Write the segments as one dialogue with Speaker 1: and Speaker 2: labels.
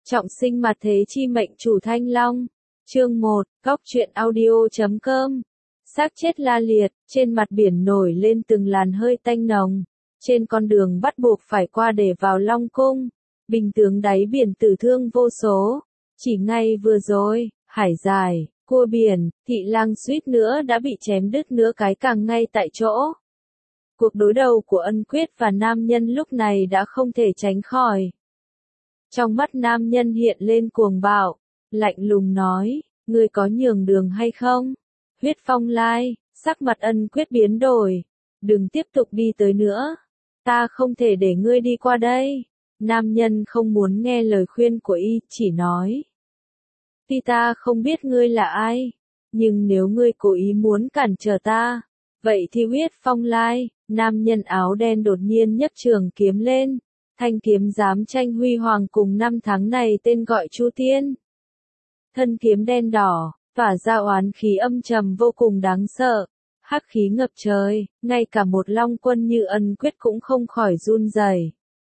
Speaker 1: Trọng sinh mà thế chi mệnh chủ Thanh Long. Chương 1, Góc truyện audio.com. Xác chết la liệt, trên mặt biển nổi lên từng làn hơi tanh nồng. Trên con đường bắt buộc phải qua để vào Long Cung, binh tướng đáy biển tử thương vô số. Chỉ ngay vừa rồi, Hải Dài, cua biển, Thị Lang suýt nữa đã bị chém đứt nửa cái càng ngay tại chỗ. Cuộc đối đầu của Ân Quyết và nam nhân lúc này đã không thể tránh khỏi. Trong mắt nam nhân hiện lên cuồng bạo, lạnh lùng nói, ngươi có nhường đường hay không? Huyết Phong Lai, sắc mặt Ân Quyết biến đổi, đừng tiếp tục đi tới nữa, ta không thể để ngươi đi qua đây. Nam nhân không muốn nghe lời khuyên của y, chỉ nói, tuy ta không biết ngươi là ai, nhưng nếu ngươi cố ý muốn cản trở ta, vậy thì Huyết Phong Lai, nam nhân áo đen đột nhiên nhấc trường kiếm lên. Thanh kiếm dám tranh huy hoàng cùng năm tháng này tên gọi Chu Tiên. Thân kiếm đen đỏ, tỏa ra oán khí âm trầm vô cùng đáng sợ, hắc khí ngập trời, ngay cả một long quân như Ân Quyết cũng không khỏi run rẩy.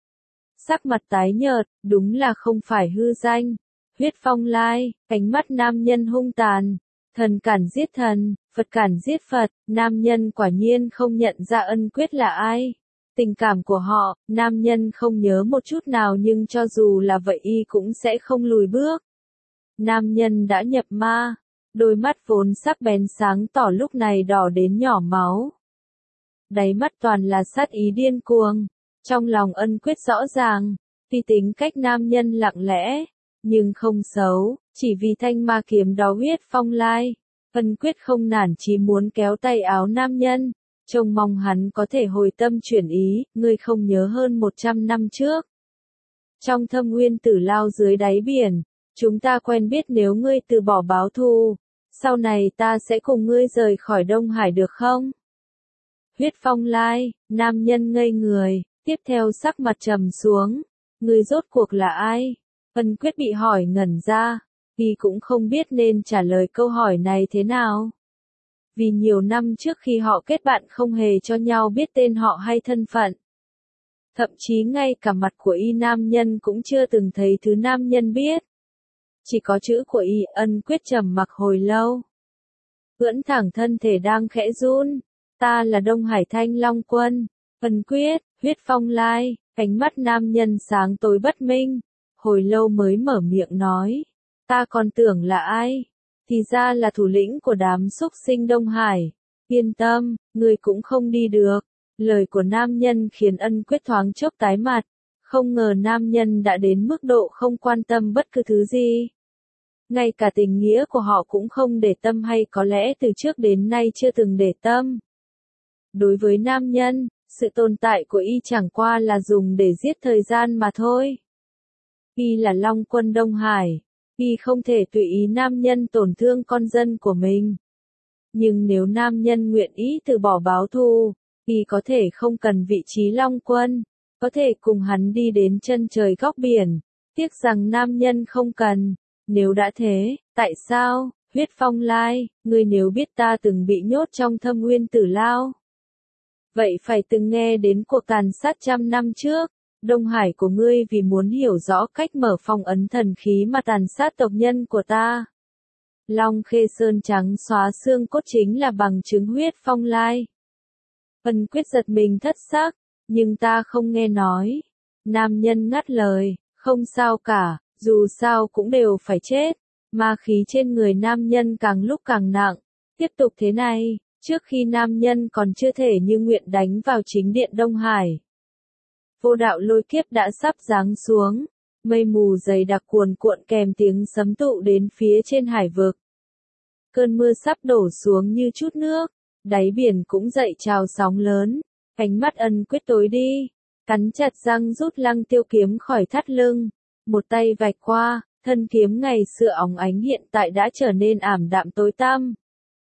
Speaker 1: Sắc mặt tái nhợt, đúng là không phải hư danh. Huyết Phong Lai, ánh mắt nam nhân hung tàn, thần cản giết thần, Phật cản giết Phật, nam nhân quả nhiên không nhận ra Ân Quyết là ai. Tình cảm của họ, nam nhân không nhớ một chút nào, nhưng cho dù là vậy y cũng sẽ không lùi bước. Nam nhân đã nhập ma, đôi mắt vốn sắc bén sáng tỏ lúc này đỏ đến nhỏ máu. Đáy mắt toàn là sát ý điên cuồng. Trong lòng Ân Quyết rõ ràng, tuy tính cách nam nhân lặng lẽ, nhưng không xấu, chỉ vì thanh ma kiếm đó Huyết Phong Lai. Ân Quyết không nản chí muốn kéo tay áo nam nhân. Trông mong hắn có thể hồi tâm chuyển ý, ngươi không nhớ hơn 100 năm trước. Trong Thâm Nguyên Tử Lao dưới đáy biển, chúng ta quen biết, nếu ngươi từ bỏ báo thù, sau này ta sẽ cùng ngươi rời khỏi Đông Hải được không? Huyết Phong Lai, nam nhân ngây người, tiếp theo sắc mặt trầm xuống, ngươi rốt cuộc là ai? Ân Quyết bị hỏi ngẩn ra, y cũng không biết nên trả lời câu hỏi này thế nào. Vì nhiều năm trước khi họ kết bạn không hề cho nhau biết tên họ hay thân phận. Thậm chí ngay cả mặt của y nam nhân cũng chưa từng thấy thứ nam nhân biết. Chỉ có chữ của y. Ân Quyết trầm mặc hồi lâu. Ưỡn thẳng thân thể đang khẽ run. Ta là Đông Hải Thanh Long Quân. Ân Quyết, Huyết Phong Lai, ánh mắt nam nhân sáng tối bất minh. Hồi lâu mới mở miệng nói. Ta còn tưởng là ai? Thì ra là thủ lĩnh của đám súc sinh Đông Hải. Yên tâm, ngươi cũng không đi được. Lời của nam nhân khiến Ân Quyết thoáng chốc tái mặt. Không ngờ nam nhân đã đến mức độ không quan tâm bất cứ thứ gì. Ngay cả tình nghĩa của họ cũng không để tâm, hay có lẽ từ trước đến nay chưa từng để tâm. Đối với nam nhân, sự tồn tại của y chẳng qua là dùng để giết thời gian mà thôi. Y là Long Quân Đông Hải. Y không thể tùy ý nam nhân tổn thương con dân của mình. Nhưng nếu nam nhân nguyện ý từ bỏ báo thù, Y có thể không cần vị trí Long Quân, có thể cùng hắn đi đến chân trời góc biển. Tiếc rằng nam nhân không cần. Nếu đã thế, tại sao, Huyết Phong Lai, ngươi nếu biết ta từng bị nhốt trong Thâm Nguyên Tử Lao, vậy phải từng nghe đến cuộc tàn sát 100 năm trước. Đông Hải của ngươi vì muốn hiểu rõ cách mở phong ấn thần khí mà tàn sát tộc nhân của ta. Long Khê Sơn trắng xóa xương cốt chính là bằng chứng. Huyết Phong Lai. Ân Quyết giật mình thất sắc, nhưng ta không nghe nói. Nam nhân ngắt lời, không sao cả, dù sao cũng đều phải chết. Ma khí trên người nam nhân càng lúc càng nặng. Tiếp tục thế này, trước khi nam nhân còn chưa thể như nguyện đánh vào chính điện Đông Hải. Vô đạo lôi kiếp đã sắp giáng xuống, mây mù dày đặc cuồn cuộn kèm tiếng sấm tụ đến phía trên hải vực. Cơn mưa sắp đổ xuống như chút nước, đáy biển cũng dậy trào sóng lớn. Ánh mắt Ân Quyết tối đi, cắn chặt răng rút Lăng Tiêu kiếm khỏi thắt lưng, một tay vạch qua, thân kiếm ngày xưa óng ánh hiện tại đã trở nên ảm đạm tối tăm.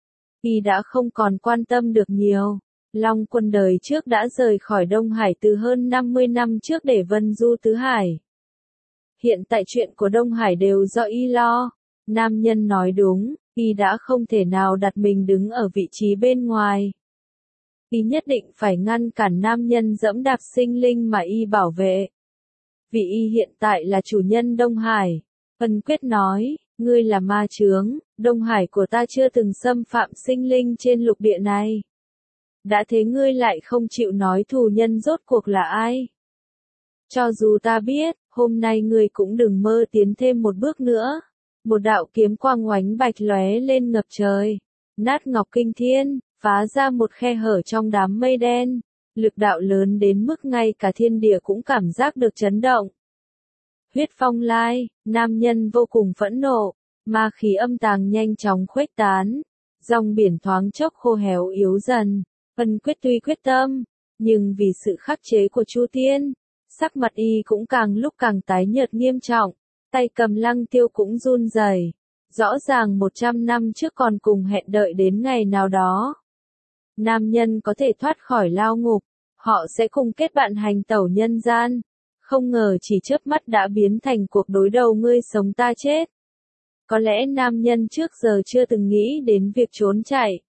Speaker 1: Y đã không còn quan tâm được nhiều. Long Quân đời trước đã rời khỏi Đông Hải từ hơn 50 năm trước để vân du tứ hải. Hiện tại chuyện của Đông Hải đều do y lo. Nam nhân nói đúng, y đã không thể nào đặt mình đứng ở vị trí bên ngoài. Y nhất định phải ngăn cản nam nhân dẫm đạp sinh linh mà y bảo vệ. Vị y hiện tại là chủ nhân Đông Hải. Ân Quyết nói, ngươi là ma chướng, Đông Hải của ta chưa từng xâm phạm sinh linh trên lục địa này. Đã thế ngươi lại không chịu nói thù nhân rốt cuộc là ai. Cho dù ta biết, hôm nay ngươi cũng đừng mơ tiến thêm một bước nữa. Một đạo kiếm quang oánh bạch lóe lên ngập trời. Nát ngọc kinh thiên, phá ra một khe hở trong đám mây đen. Lực đạo lớn đến mức ngay cả thiên địa cũng cảm giác được chấn động. Huyết phong lai, nam nhân vô cùng phẫn nộ, ma khí âm tàng nhanh chóng khuếch tán. Dòng biển thoáng chốc khô héo yếu dần. Ân Quyết tuy quyết tâm, nhưng vì sự khắc chế của Chu Tiên, sắc mặt y cũng càng lúc càng tái nhợt nghiêm trọng, tay cầm lăng tiêu cũng run rẩy. Rõ ràng 100 năm trước còn cùng hẹn đợi đến ngày nào đó. Nam nhân có thể thoát khỏi lao ngục, họ sẽ cùng kết bạn hành tẩu nhân gian. Không ngờ chỉ chớp mắt đã biến thành cuộc đối đầu ngươi sống ta chết. Có lẽ nam nhân trước giờ chưa từng nghĩ đến việc trốn chạy.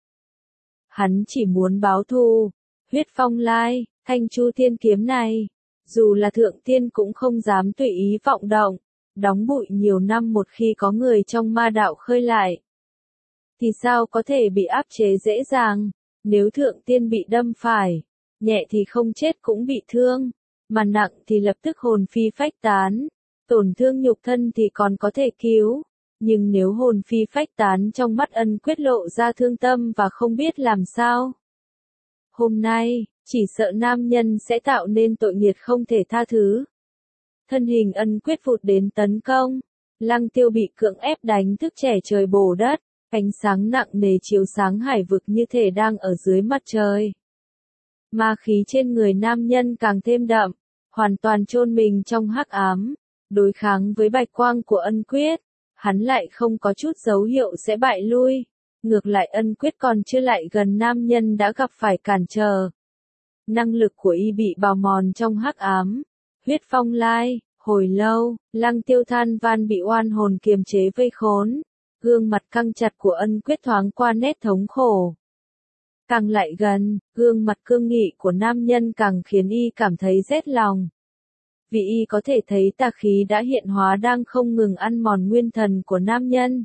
Speaker 1: Hắn chỉ muốn báo thù. Huyết phong lai, thanh chu thiên kiếm này, dù là thượng tiên cũng không dám tùy ý vọng động, đóng bụi nhiều năm một khi có người trong ma đạo khơi lại. Thì sao có thể bị áp chế dễ dàng, nếu thượng tiên bị đâm phải, nhẹ thì không chết cũng bị thương, mà nặng thì lập tức hồn phi phách tán, tổn thương nhục thân thì còn có thể cứu. Nhưng nếu hồn phi phách tán trong mắt Ân Quyết lộ ra thương tâm và không biết làm sao. Hôm nay, chỉ sợ nam nhân sẽ tạo nên tội nghiệt không thể tha thứ. Thân hình Ân Quyết vụt đến tấn công. Lăng tiêu bị cưỡng ép đánh thức trẻ trời bổ đất. Ánh sáng nặng nề chiếu sáng hải vực như thể đang ở dưới mặt trời. Ma khí trên người nam nhân càng thêm đậm. Hoàn toàn chôn mình trong hắc ám. Đối kháng với bạch quang của Ân Quyết. Hắn lại không có chút dấu hiệu sẽ bại lui. Ngược lại Ân Quyết còn chưa lại gần nam nhân đã gặp phải cản trở. Năng lực của y bị bào mòn trong hắc ám. Huyết phong lai, hồi lâu, lăng tiêu than van bị oan hồn kiềm chế vây khốn. Gương mặt căng chặt của Ân Quyết thoáng qua nét thống khổ. Càng lại gần, gương mặt cương nghị của nam nhân càng khiến y cảm thấy rét lòng. Vì y có thể thấy tà khí đã hiện hóa đang không ngừng ăn mòn nguyên thần của nam nhân.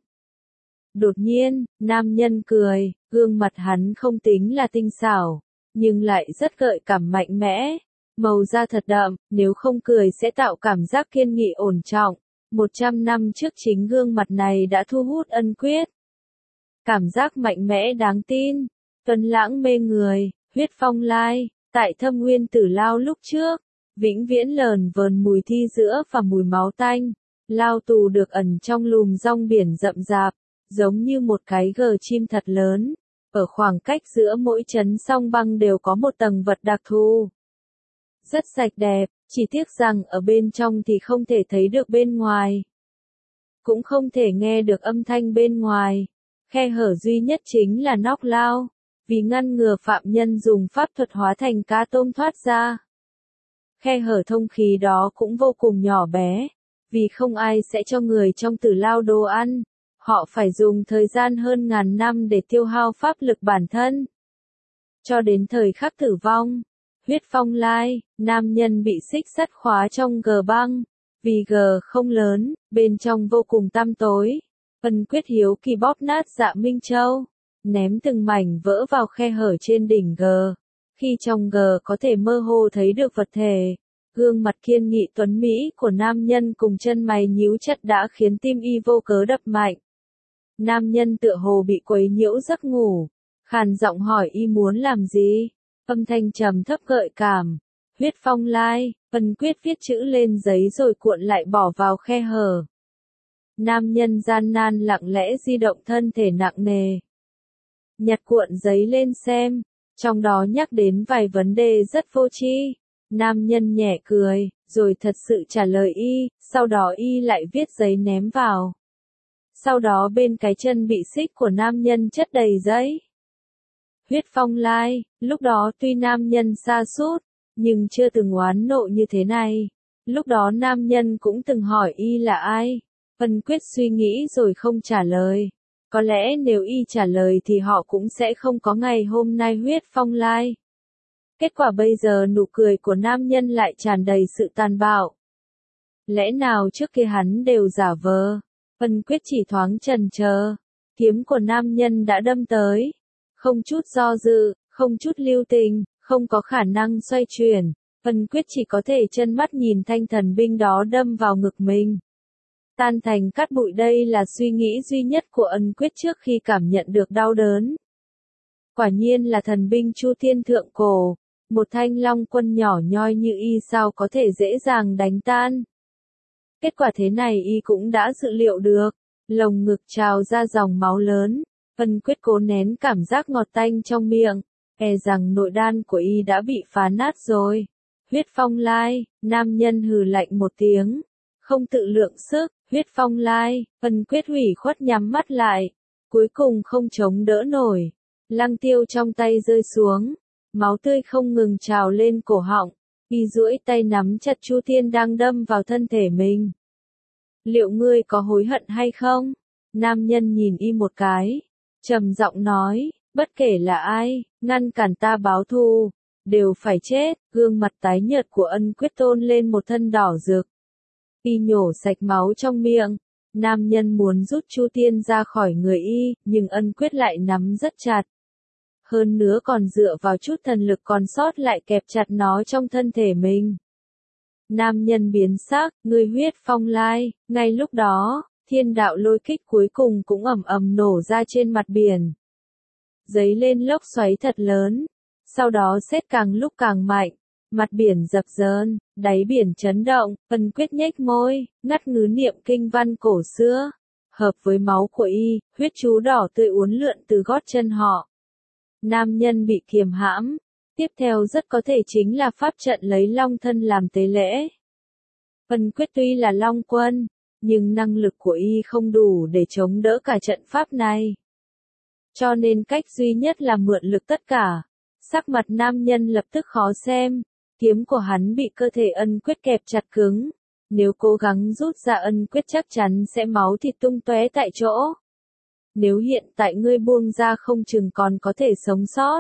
Speaker 1: Đột nhiên, nam nhân cười, gương mặt hắn không tính là tinh xảo, nhưng lại rất gợi cảm mạnh mẽ. Màu da thật đậm, nếu không cười sẽ tạo cảm giác kiên nghị ổn trọng. 100 năm trước chính gương mặt này đã thu hút Ân Quyết. Cảm giác mạnh mẽ đáng tin, tuấn lãng mê người, huyết phong lai, tại Thâm Nguyên Tử Lao lúc trước. Vĩnh viễn lờn vờn mùi thi giữa và mùi máu tanh. Lao tù được ẩn trong lùm rong biển rậm rạp, giống như một cái gờ chim thật lớn. Ở khoảng cách giữa mỗi chấn song băng đều có một tầng vật đặc thù. Rất sạch đẹp, chỉ tiếc rằng ở bên trong thì không thể thấy được bên ngoài. Cũng không thể nghe được âm thanh bên ngoài. Khe hở duy nhất chính là nóc lao, vì ngăn ngừa phạm nhân dùng pháp thuật hóa thành cá tôm thoát ra. Khe hở thông khí đó cũng vô cùng nhỏ bé, vì không ai sẽ cho người trong tử lao đồ ăn, họ phải dùng thời gian hơn ngàn năm để tiêu hao pháp lực bản thân. Cho đến thời khắc tử vong, huyết phong lai, nam nhân bị xích sắt khóa trong gờ băng, vì gờ không lớn, bên trong vô cùng tăm tối. Ân Quyết hiếu kỳ bóp nát Dạ Minh Châu, ném từng mảnh vỡ vào khe hở trên đỉnh gờ. Khi trong gờ có thể mơ hồ thấy được vật thể, gương mặt kiên nghị tuấn mỹ của nam nhân cùng chân mày nhíu chặt đã khiến tim y vô cớ đập mạnh. Nam nhân tựa hồ bị quấy nhiễu giấc ngủ, khàn giọng hỏi y muốn làm gì, âm thanh trầm thấp gợi cảm. Huyết phong lai, Ân Quyết viết chữ lên giấy rồi cuộn lại bỏ vào khe hở. Nam nhân gian nan lặng lẽ di động thân thể nặng nề. Nhặt cuộn giấy lên xem. Trong đó nhắc đến vài vấn đề rất vô tri. Nam nhân nhẹ cười, rồi thật sự trả lời y, sau đó y lại viết giấy ném vào. Sau đó bên cái chân bị xích của nam nhân chất đầy giấy. Huyết phong lai, lúc đó tuy nam nhân sa sút, nhưng chưa từng oán nộ như thế này. Lúc đó nam nhân cũng từng hỏi y là ai. Ân Quyết suy nghĩ rồi không trả lời. Có lẽ nếu y trả lời thì họ cũng sẽ không có ngày hôm nay huyết phong lai. Kết quả bây giờ nụ cười của nam nhân lại tràn đầy sự tàn bạo. Lẽ nào trước kia hắn đều giả vờ? Ân Quyết chỉ thoáng chần chờ, kiếm của nam nhân đã đâm tới. Không chút do dự, không chút lưu tình, không có khả năng xoay chuyển. Ân Quyết chỉ có thể trơ mắt nhìn thanh thần binh đó đâm vào ngực mình. Tan thành cát bụi, đây là suy nghĩ duy nhất của Ân Quyết trước khi cảm nhận được đau đớn. Quả nhiên là thần binh Chu Thiên thượng cổ, một thanh long quân nhỏ nhoi như y sao có thể dễ dàng đánh tan. Kết quả thế này y cũng đã dự liệu được, lồng ngực trào ra dòng máu lớn, Ân Quyết cố nén cảm giác ngọt tanh trong miệng, e rằng nội đan của y đã bị phá nát rồi. Huyết phong lai, nam nhân hừ lạnh một tiếng, không tự lượng sức, huyết phong lai, Ân Quyết hủy khuất nhắm mắt lại, cuối cùng không chống đỡ nổi, lăng tiêu trong tay rơi xuống, máu tươi không ngừng trào lên cổ họng, y duỗi tay nắm chặt Chu Thiên đang đâm vào thân thể mình. Liệu ngươi có hối hận hay không? Nam nhân nhìn y một cái, trầm giọng nói, bất kể là ai, ngăn cản ta báo thù, đều phải chết. Gương mặt tái nhợt của Ân Quyết tôn lên một thân đỏ rực. Y nhổ sạch máu trong miệng, nam nhân muốn rút Chu Thiên ra khỏi người y, nhưng Ân Quyết lại nắm rất chặt. Hơn nữa còn dựa vào chút thần lực còn sót lại kẹp chặt nó trong thân thể mình. Nam nhân biến sắc, ngươi huyết phong lai, ngay lúc đó, thiên đạo lôi kích cuối cùng cũng ầm ầm nổ ra trên mặt biển. Dấy lên lốc xoáy thật lớn, sau đó sét càng lúc càng mạnh, mặt biển dập dờn, đáy biển chấn động, Ân Quyết nhếch môi, ngắt ngứ niệm kinh văn cổ xưa, hợp với máu của y, huyết chú đỏ tươi uốn lượn từ gót chân họ. Nam nhân bị kiềm hãm, tiếp theo rất có thể chính là pháp trận lấy long thân làm tế lễ. Ân Quyết tuy là long quân, nhưng năng lực của y không đủ để chống đỡ cả trận pháp này. Cho nên cách duy nhất là mượn lực tất cả. Sắc mặt nam nhân lập tức khó xem, kiếm của hắn bị cơ thể Ân Quyết kẹp chặt cứng. Nếu cố gắng rút ra Ân Quyết chắc chắn sẽ máu thịt tung tóe tại chỗ. Nếu hiện tại ngươi buông ra không chừng còn có thể sống sót.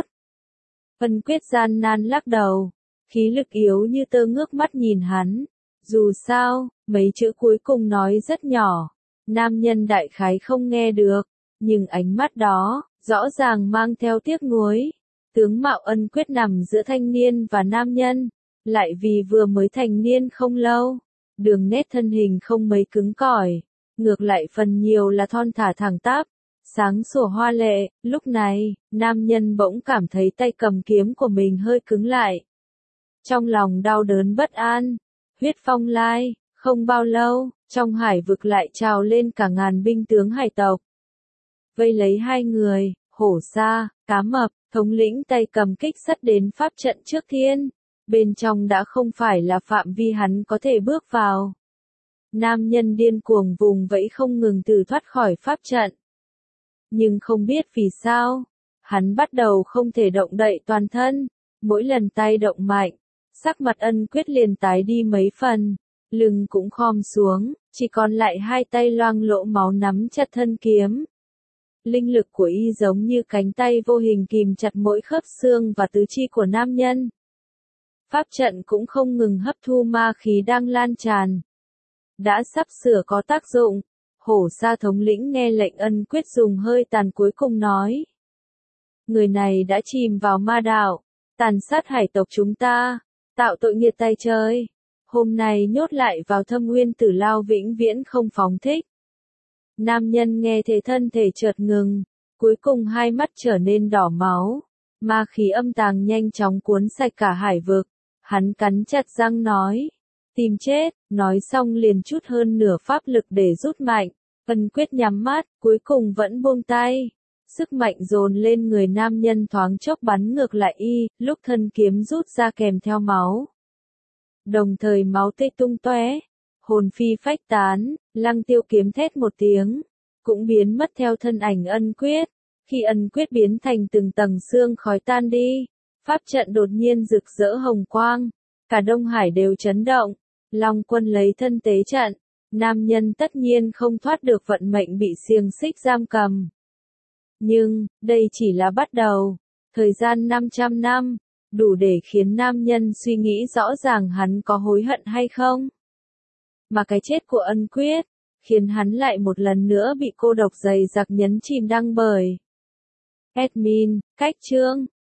Speaker 1: Ân Quyết gian nan lắc đầu, khí lực yếu như tơ ngước mắt nhìn hắn. Dù sao, mấy chữ cuối cùng nói rất nhỏ, nam nhân đại khái không nghe được, nhưng ánh mắt đó, rõ ràng mang theo tiếc nuối. Tướng mạo Ân Quyết nằm giữa thanh niên và nam nhân, lại vì vừa mới thành niên không lâu, đường nét thân hình không mấy cứng cỏi, ngược lại phần nhiều là thon thả thẳng tắp, sáng sủa hoa lệ. Lúc này, nam nhân bỗng cảm thấy tay cầm kiếm của mình hơi cứng lại. Trong lòng đau đớn bất an, huyết phong lai, không bao lâu, trong hải vực lại trào lên cả ngàn binh tướng hải tộc. Vây lấy hai người, hổ sa, cá mập, thống lĩnh tay cầm kích sắt đến pháp trận trước thiên. Bên trong đã không phải là phạm vi hắn có thể bước vào. Nam nhân điên cuồng vùng vẫy không ngừng từ thoát khỏi pháp trận. Nhưng không biết vì sao, hắn bắt đầu không thể động đậy toàn thân, mỗi lần tay động mạnh, sắc mặt Ân Quyết liền tái đi mấy phần, lưng cũng khom xuống, chỉ còn lại hai tay loang lỗ máu nắm chặt thân kiếm. Linh lực của y giống như cánh tay vô hình kìm chặt mỗi khớp xương và tứ chi của nam nhân. Pháp trận cũng không ngừng hấp thu ma khí đang lan tràn. Đã sắp sửa có tác dụng, hổ sa thống lĩnh nghe lệnh Ân Quyết dùng hơi tàn cuối cùng nói. Người này đã chìm vào ma đạo, tàn sát hải tộc chúng ta, tạo tội nghiệt tay trời. Hôm nay nhốt lại vào thâm nguyên tử lao vĩnh viễn không phóng thích. Nam nhân nghe thế thân thể chợt ngừng, cuối cùng hai mắt trở nên đỏ máu. Ma khí âm tàng nhanh chóng cuốn sạch cả hải vực. Hắn cắn chặt răng nói. Tìm chết, nói xong liền chút hơn nửa pháp lực để rút mạnh. Ân Quyết nhắm mắt, cuối cùng vẫn buông tay. Sức mạnh dồn lên người nam nhân thoáng chốc bắn ngược lại y, lúc thân kiếm rút ra kèm theo máu. Đồng thời máu tê tung tóe, hồn phi phách tán, Lăng Tiêu kiếm thét một tiếng, cũng biến mất theo thân ảnh Ân Quyết. Khi Ân Quyết biến thành từng tầng xương khói tan đi, pháp trận đột nhiên rực rỡ hồng quang, cả Đông Hải đều chấn động. Long quân lấy thân tế trận, nam nhân tất nhiên không thoát được vận mệnh bị xiềng xích giam cầm. Nhưng, đây chỉ là bắt đầu. Thời gian 500 năm, đủ để khiến nam nhân suy nghĩ rõ ràng hắn có hối hận hay không. Mà cái chết của Ân Quyết, khiến hắn lại một lần nữa bị cô độc dày dặc nhấn chìm đăng bởi. Admin, cách chương.